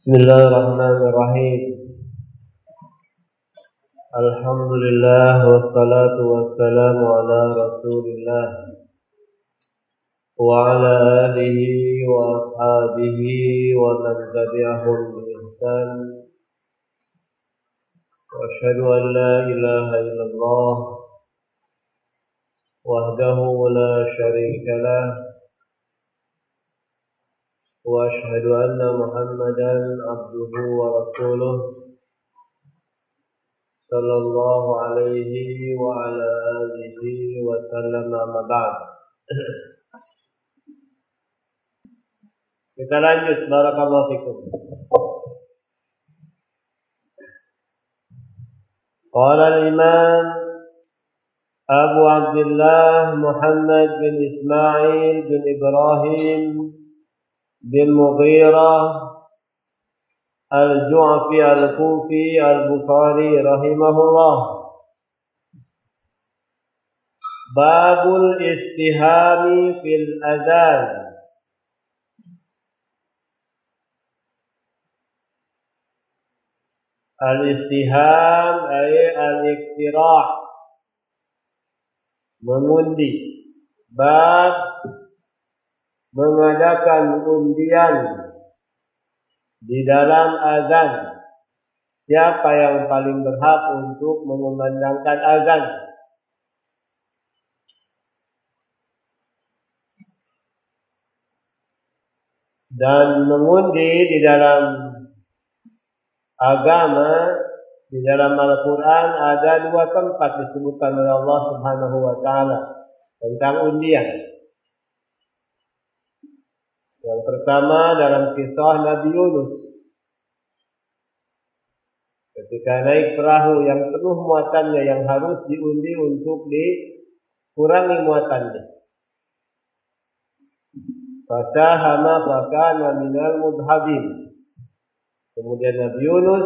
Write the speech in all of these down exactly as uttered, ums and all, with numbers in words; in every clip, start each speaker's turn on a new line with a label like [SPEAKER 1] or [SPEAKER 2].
[SPEAKER 1] Bismillahirrahmanirrahim. Alhamdulillah wassalatu wassalamu ala Rasulillah wa ala alihi wa ashabihi wa man tabi'ahum bi ihsan. Wa asyhadu an la ilaha illallah wahdahu la syarika lah wa asyhadu anna Muhammadan abduhu wa rasuluh sallallahu alaihi wa ala alihi wa sallam, amma ba'd. Kita lanjut, barakallahu fikum. Qala al-imam Abu Abdullah Muhammad bin Ismail bin Ibrahim bin Mughirah Al-Ju'fi Al-Kufi Al-Bukhari rahimahullah. Babul istihami fil azan. Al-istiham ay al-iktirah, mengundi. Bab mengadakan undian di dalam azan. Siapa yang paling berhak untuk mengumandangkan azan? Dan mengundi di dalam agama, di dalam Al-Quran ada dua tempat disebutkan oleh Allah Subhanahu wa Ta'ala tentang undian. Yang pertama dalam kisah Nabi Yunus, ketika naik perahu yang penuh muatannya yang harus diundi untuk dikurangi muatannya. Fasahama fakana minal mudhabin. Kemudian Nabi Yunus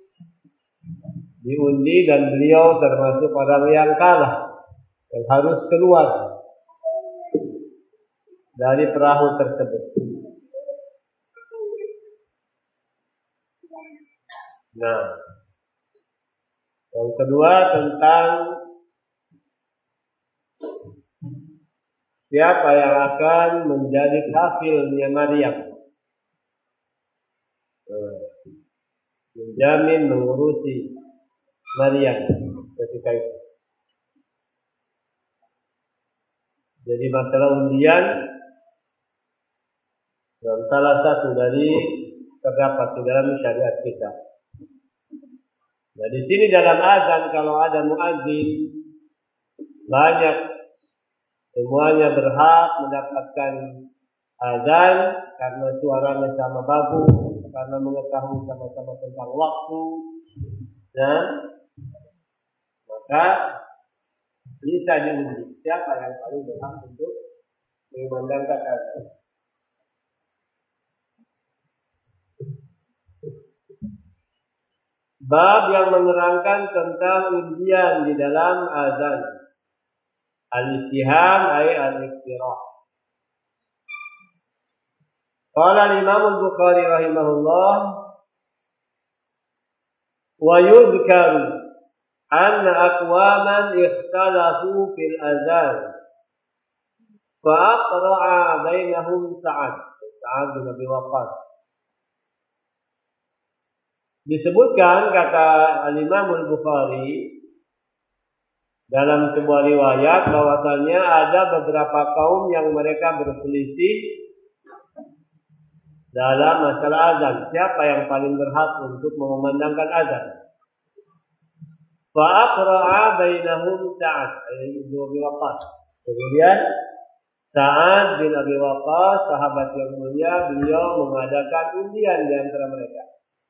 [SPEAKER 1] diundi dan beliau termasuk orang yang kalah, yang harus keluar dari perahu tersebut. Nah, yang kedua tentang siapa yang akan menjadi kafilnya Maryam, menjamin, mengurusi Maryam ketika itu. Jadi masalah undian dan salah satu dari terdapat di dalam syariat kita. Nah, di sini dalam azan kalau ada muadzin banyak, semuanya berhak mendapatkan azan karena suaranya sama bagus, karena mengetahui sama-sama tentang waktu, dan maka bisa diundi siapa yang paling berhak untuk mengumandangkan azan. Bab yang menerangkan tentang undian di dalam azan. Al-istiham ay al-iktirah. Qala al-Imam Al-Bukhari rahimahullah, wa yudhkaru anna aqwaman ikhtalafu fil azan fa aqra'a bainahum Sa'ad Sa'ad bin Abi Waqqas. Disebutkan, kata Al-Imam Al-Bukhari dalam sebuah riwayat, bahwasannya ada beberapa kaum yang mereka berselisih dalam masalah azan. Siapa yang paling berhak untuk mengumandangkan azan? Fa aqra'a bainahum Sa'ad bin Abi Waqqas. Kemudian Sa'ad bin Abi Waqqas, sahabat yang mulia, beliau mengadakan undian di antara mereka.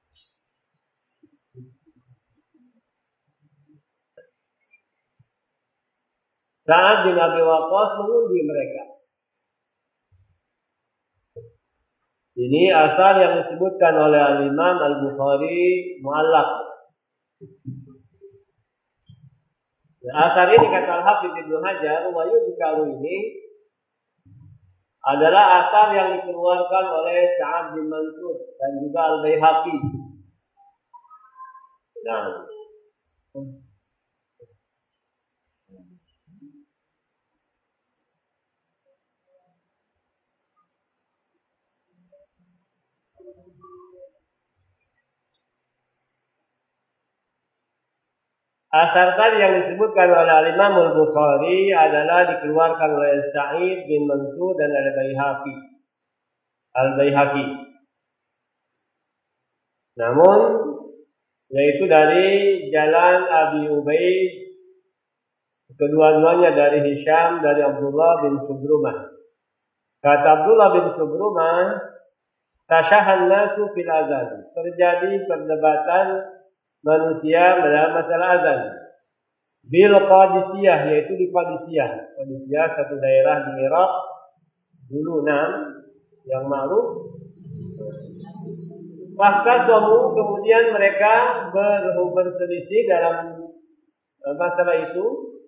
[SPEAKER 1] Sa'ad bin Abi Waqqas mengundi mereka. Ini asal yang disebutkan oleh Al-Imam Al-Bukhari mu'allaq. Asal ini kata Al-Hafidz Ibnu Hajar, wa yudhkaru ini adalah asar yang dikeluarkan oleh Sa'ad bin Mansur dan juga Al-Baihaqi. Nah, asar tadi yang disebutkan oleh Al-Imam Al-Bukhari adalah dikeluarkan oleh Sa'id bin Mansur dan Al-Baihaqi. Al-Baihaqi. Namun yaitu dari jalan Abi Ubaid, kedua-duanya dari Hisham dari Abdullah bin Subrumah. Kata Abdullah bin Subrumah, tasyahan nasu fil azan. Terjadi perdebatan manusia dalam masalah azan. Bil Qadisiyah, yaitu di Qadisiyah. Qadisiyah satu daerah di Irak dulu enam yang ma'ruf. Maka suatu kemudian mereka ber, berselisih dalam masalah itu.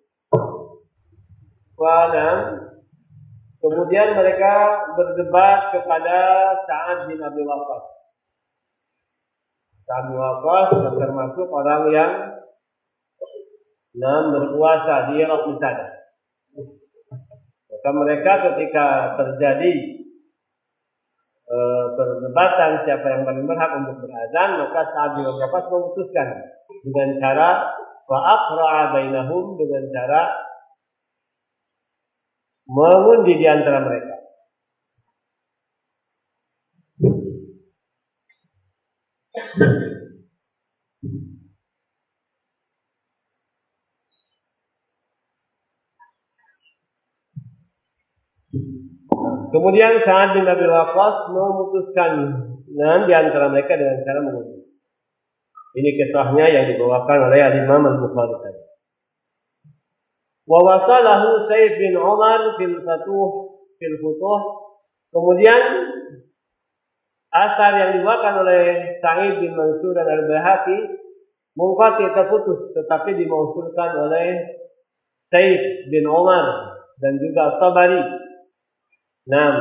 [SPEAKER 1] Wanam. Kemudian mereka berdebat kepada Sa'ad bin Abi Waqqas. Sa'ad bin Waqqas yang termasuk orang yang nah, berkuasa di Irak misalnya. Maka mereka ketika terjadi e, perdebatan siapa yang paling berhak untuk berazan, maka Sa'ad bin Abi Waqqas memutuskan dengan cara fa'aqra'a bainahum, dengan cara mengundi di antara mereka. Kemudian Sa'ad bin Abi Waqqas memutuskan nah, di antara mereka dengan cara mengundi. Ini kisahnya yang dibawakan oleh Al-Imam Al-Bukhari tadi. Wa wasalahu Sayyid bin Umar fil Futuh fil Futuh. Kemudian asar yang dibawakan oleh Sa'id bin Mansur dan Al-Baihaqi munqati, terputus, tetapi dimausulkan oleh Sayyid bin Umar dan juga Tabari. Nah,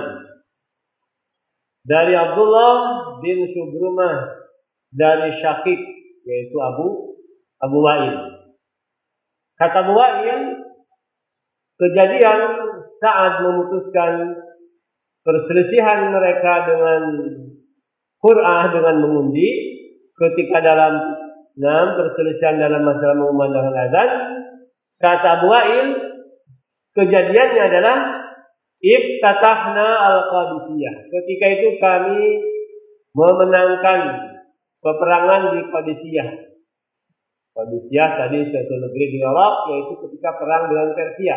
[SPEAKER 1] dari Abdullah bin Subrumah dari Syakik, yaitu Abu Abu Wa'il. Kata Abu Wa'il, kejadian saat memutuskan perselisihan mereka dengan Qur'ah, dengan mengundi, ketika dalam nah, perselisihan dalam masalah mengumandangkan azan, kata Abu Wa'il, kejadiannya adalah Iftatahna al-Qadisiyah. Ketika itu kami memenangkan peperangan di Qadisiyah. Qadisiyah tadi suatu negeri di Irak, yaitu ketika perang dengan Persia.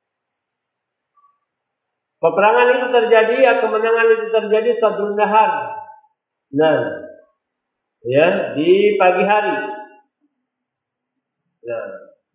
[SPEAKER 1] Peperangan itu terjadi, ya, kemenangan itu terjadi sadrun nahar. Nah, ya, di pagi hari. Nah,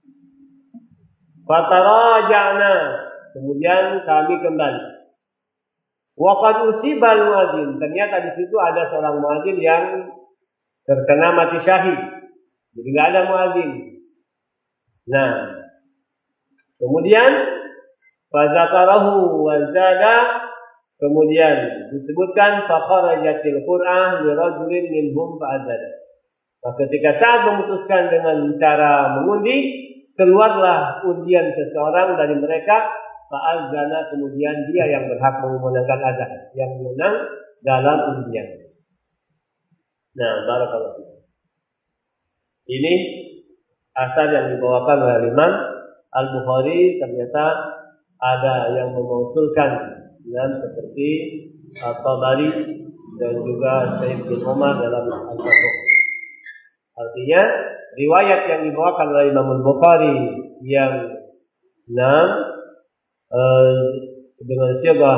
[SPEAKER 1] fataraja'na, kemudian kami kembali. Waqad usibal muadzin, ternyata di situ ada seorang muadzin yang terkena mati syahid. Jadi tidak ada muadzin. Nah, kemudian fazakarahu wa zada, kemudian disebutkan fakharajatil Qur'an li rajulin minhum fa'adzana. Maka ketika saat memutuskan dengan cara mengundi, keluarlah undian seseorang dari mereka, fa'adzana, kemudian dia yang berhak mengumandangkan azan, yang menang dalam undian. Nah, barakallahu. Ini asar yang dibawakan oleh Imam Al-Bukhari. Ternyata ada yang memausulkan dan seperti At-Tabari dan juga Sayyid bin Umar dalam Al-Futuh. Artinya riwayat yang dibawakan oleh Imam Al-Bukhari yang enam eh, dengan siapa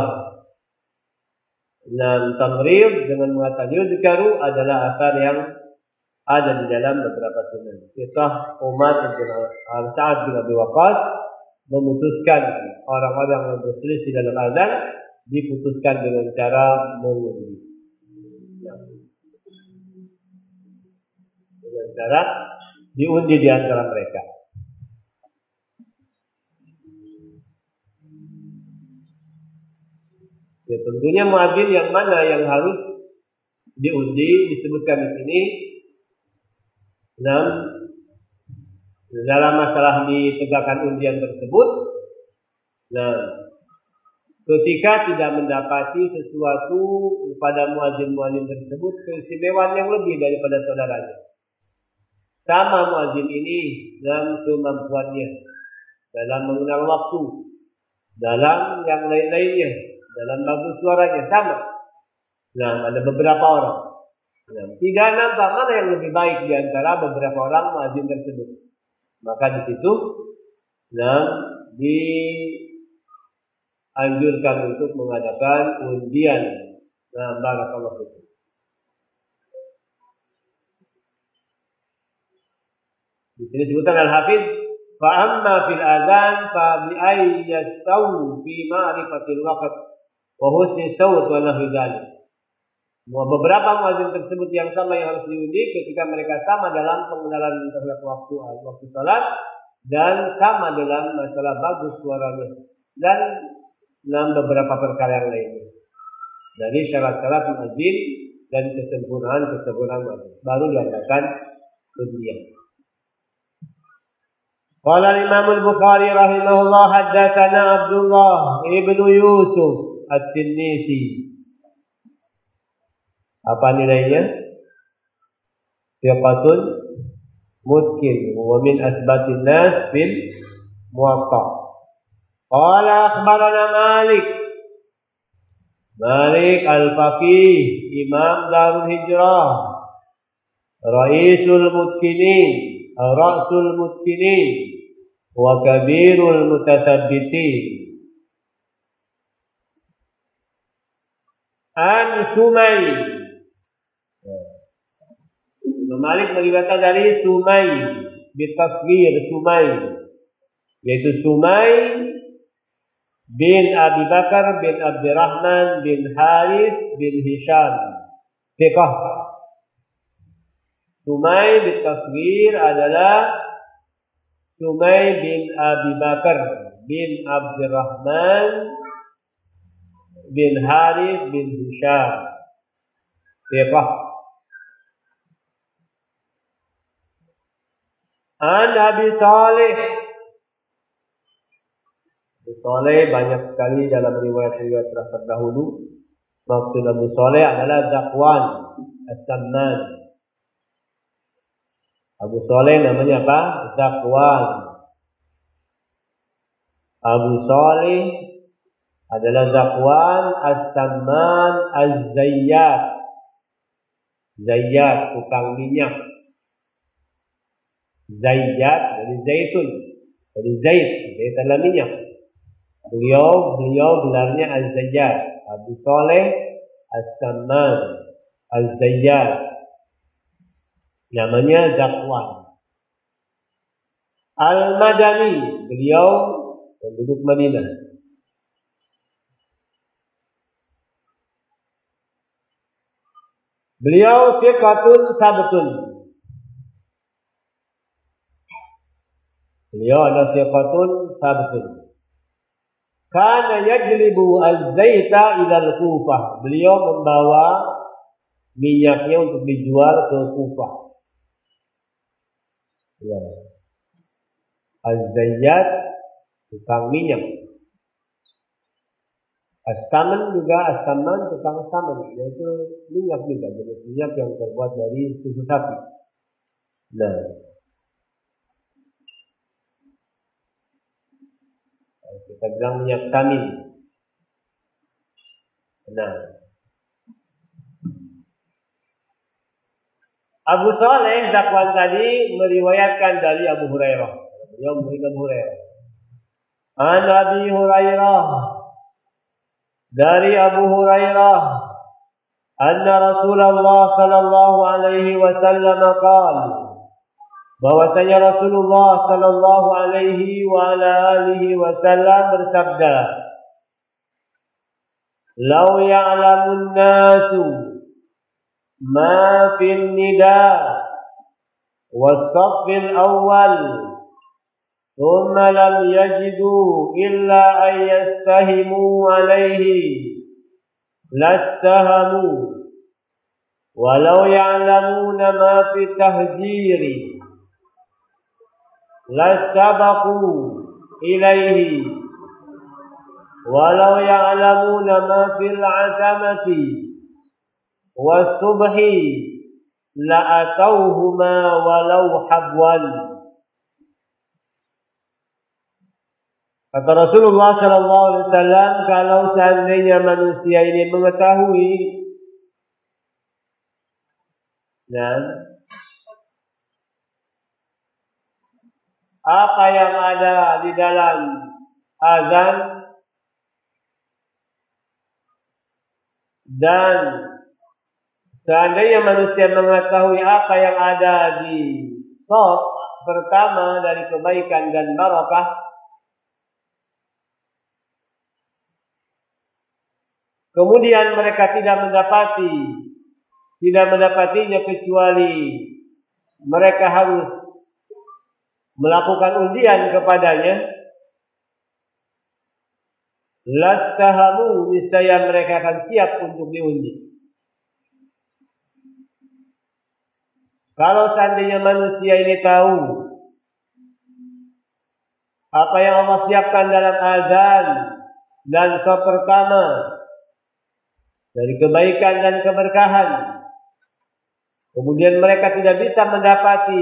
[SPEAKER 1] dan tamrid dengan mengatakan yuzkaru adalah asar yang ada di dalam beberapa sunan. Kisah Umar bin Sa'ad bin Abi Waqqas memutuskan orang-orang yang berselisih dalam azan, diputuskan dengan cara mengundi. Dengan cara diundi di antara mereka. tentunya muadzin yang mana yang harus diundi disebutkan di sini. Enam, dalam masalah ditegakkan undian tersebut, nah, ketika tidak mendapati sesuatu pada muadzin-muadzin tersebut keistimewaan yang lebih daripada saudaranya, sama muadzin ini dalam kemampuannya, dalam mengenal waktu, dalam yang lain-lainnya, dalam bagus suaranya sama. Nah, ada beberapa orang. Nah, tidak nampak mana yang lebih baik di antara beberapa orang muadzin tersebut. Maka di situ, nah, dianjurkan untuk mengadakan undian. Nah, barakallahu fikum. Di sini disebutkan Al-Hafiz, fa amma fil adzan fa bi ay yastawu fi ma'rifatil waqt wa husni sawt wa nahwi dzalik. Beberapa muadzin tersebut yang sama yang harus diundi ketika mereka sama dalam pengenalan terhadap waktu waktu salat dan sama dalam masalah bagus suaranya dan dalam beberapa perkara yang lainnya. Dari syarat-syarat muadzin dan kesempurnaan kesempurnaan muadzin baru diadakan undian. Qala Imam Al-Bukhari rahimahullah haddatsana Abdullah ibnu Yusuf At-Tinnisi. Apa nilainya? Thiqatun mutqin wa min asbatin nas fil Muwatta. Qala akhbarana Malik Malik al-Faqih Imam Darul Hijrah Raisul Mutqinin Rasul Mutqinin wa Kabirul Mutasabbitin An Sumay. Imam Malik meriwayatkan dari Sumay bitasghir Sumay, yaitu Sumay bin Abi Bakar bin Abdurrahman bin Harith bin Hisham Thiqah. Sumay bitasghir adalah Sumay bin Abi Bakar bin Abdurrahman bin Harith bin Hisham Thiqah. An Abi Saleh. Abu Saleh banyak sekali dalam riwayat-riwayat terdahulu. Maksud Abu Saleh adalah Zakwan As-Samman. Abu Saleh namanya apa? Zakwan. Abu Saleh adalah Zakwan As-Samman Az-Zayyat. Zayyat, tukang minyak. Zayyat dari zaitun, dari zait, zait adalah minyak. Beliau, beliau gelarnya Az-Zayyat, Abu Saleh As-Samman Az-Zayyat. Namanya Zakwan. Al-Madani, beliau penduduk Madinah. Beliau thiqatun sabtun. Beliau adalah thiqatun sabtun. Kana yajlibu al-zaita ila al-Kufah. Beliau membawa minyaknya untuk dijual ke Kufah. Ya. Az-Zayyat, tukang minyak. As-Saman juga, As-Saman tukang saman, yaitu minyak juga, jenis minyak yang terbuat dari susu sapi. Nah, kita bilang minyak samin. Nah, Abu Saleh Zakwan tadi meriwayatkan dari Abu Hurairah. Beliau murid Abu Hurairah. An Abi Hurairah, dari Abu Hurairah, anna Rasulullah sallallahu alaihi wasallam qala, bahwasanya Rasulullah sallallahu alaihi wa ala alihi wasallam bersabda, "Lau ya'lamun nasu ma fil nida was-saffil awwal thumma lam yajidu illa an yastahimu alaihi lastahamu walau ya'lamuna ma fi tahjiri lastabaqu ilaihi walau ya'lamuna ma fil 'atamati was-subhi la'atauhuma walau habwan. Kata Rasulullah sallallahu alaihi wasallam, kalau seandainya manusia ini mengetahui dan apa yang ada di dalam azan dan seandainya manusia mengetahui apa yang ada di shaf pertama dari kebaikan dan barakah, kemudian mereka tidak mendapati, tidak mendapatinya kecuali mereka harus melakukan undian kepadanya, lastahamu, niscaya mereka akan siap untuk diundi. Kalau seandainya manusia ini tahu apa yang Allah siapkan dalam azan dan shaf pertama dari kebaikan dan keberkahan, kemudian mereka tidak bisa mendapati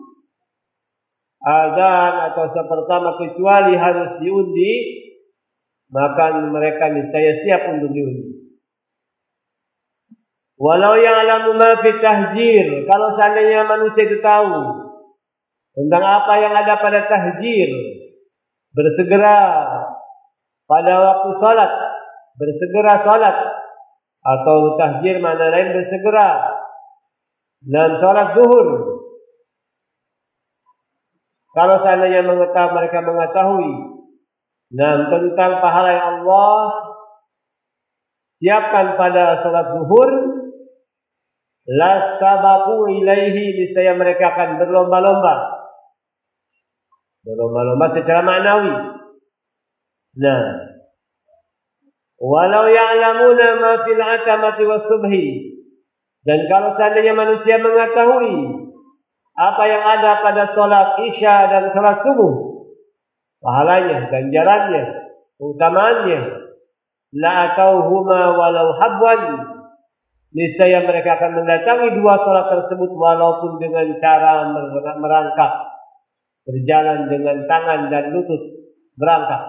[SPEAKER 1] azan atau shaf pertama kecuali harus diundi, maka mereka niscaya siap untuk diundi. Walau ya'lamu ma fi tahjir, kalau seandainya manusia itu tahu tentang apa yang ada pada tahjir, bersegera pada waktu salat, bersegera salat, atau tahjir mana lain bersegera dan salat zuhur. Kalau seandainya mengetahui, mereka mengetahui dan tentang pahala yang Allah siapkan pada salat zuhur, lastabaqu ilaihi, niscaya mereka akan berlomba-lomba. Berlomba-lomba secara maknawi. Nah, walau ya'lamuna ma fil 'atamati was-subhi, dan kalau seandainya manusia mengetahui apa yang ada pada salat Isya dan salat subuh, pahalanya, ganjarannya, keutamaannya, la'atauhuma walau habwan, niscaya mereka akan mendatangi dua salat tersebut walaupun dengan cara merangkak, berjalan dengan tangan dan lutut berangkat.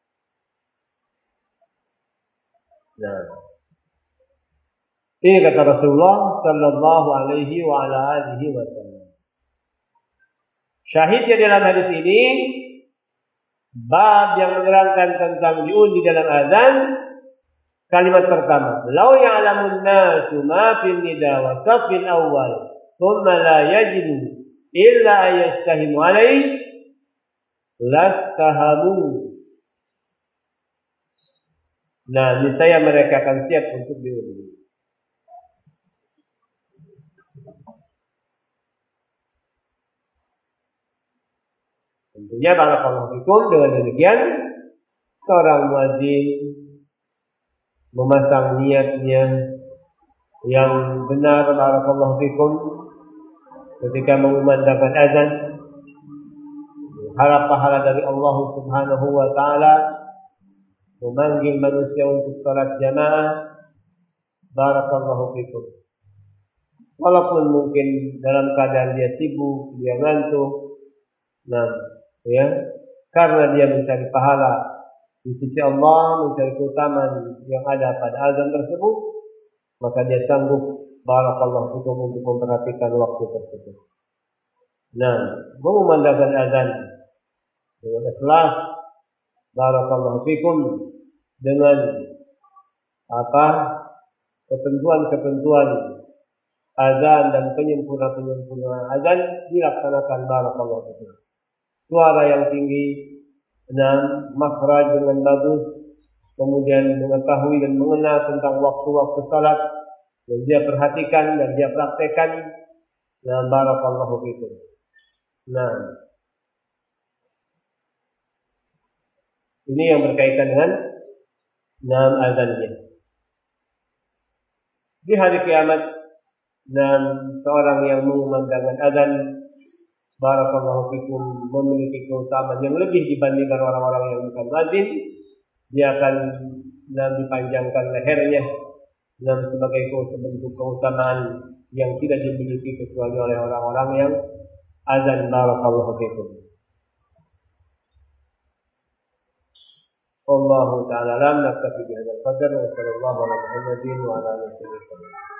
[SPEAKER 1] Nah, ini kata Rasulullah sallallahu alaihi wa ala alihi wasallam. Syahidnya dalam hadis ini bab yang menerangkan tentang diundi dalam azan. Kalimat pertama, lau ya'lamun nasu ma fil nida wa safil awal thumma la yajidu illa ayastahimu alaih lastahamu. Nah, niscaya mereka akan siap untuk diundi. Tentunya barakallahu fikum, dengan demikian seorang muadzin memasang niatnya yang benar, barakallahu fikum, ketika mengumandangkan azan, harap pahala dari Allah Subhanahu wa taala, memanggil manusia untuk salat jamaah, barakallahu fikum. Walaupun mungkin dalam keadaan dia sibuk, dia ngantuk, nah, ya, karena dia mencari pahala di sisi Allah, mencari keutamaan yang ada pada azan tersebut, maka dia sanggup, barakallahu fikum, untuk memperhatikan waktu tersebut. Nah, mengumandangkan azan dengan ikhlas, barakallahu fikum, dengan apa ketentuan-ketentuan azan dan penyempurna-penyempurna azan dilaksanakan, barakallahu fikum. Suara yang tinggi dan makhraj dengan bagus, kemudian mengetahui dan mengenal tentang waktu-waktu salat dan dia perhatikan dan dia praktekkan. Nah, barakallahu fikum. Nah, ini yang berkaitan dengan nam azannya. di hari kiamat dan seorang yang mengumandangkan azan barakallahu fikum memiliki keutamaan yang lebih dibandingkan orang-orang yang bukan muadzin. Dia akan dan dipanjangkan lehernya dan sebagai bentuk keutamaan yang tidak dimiliki kecuali oleh orang-orang yang azan barakallahu fikum. Allahu ta'ala lam naktafi bihadzal qadar wa sallallahu ala Muhammadin wa ala alihi wasallam.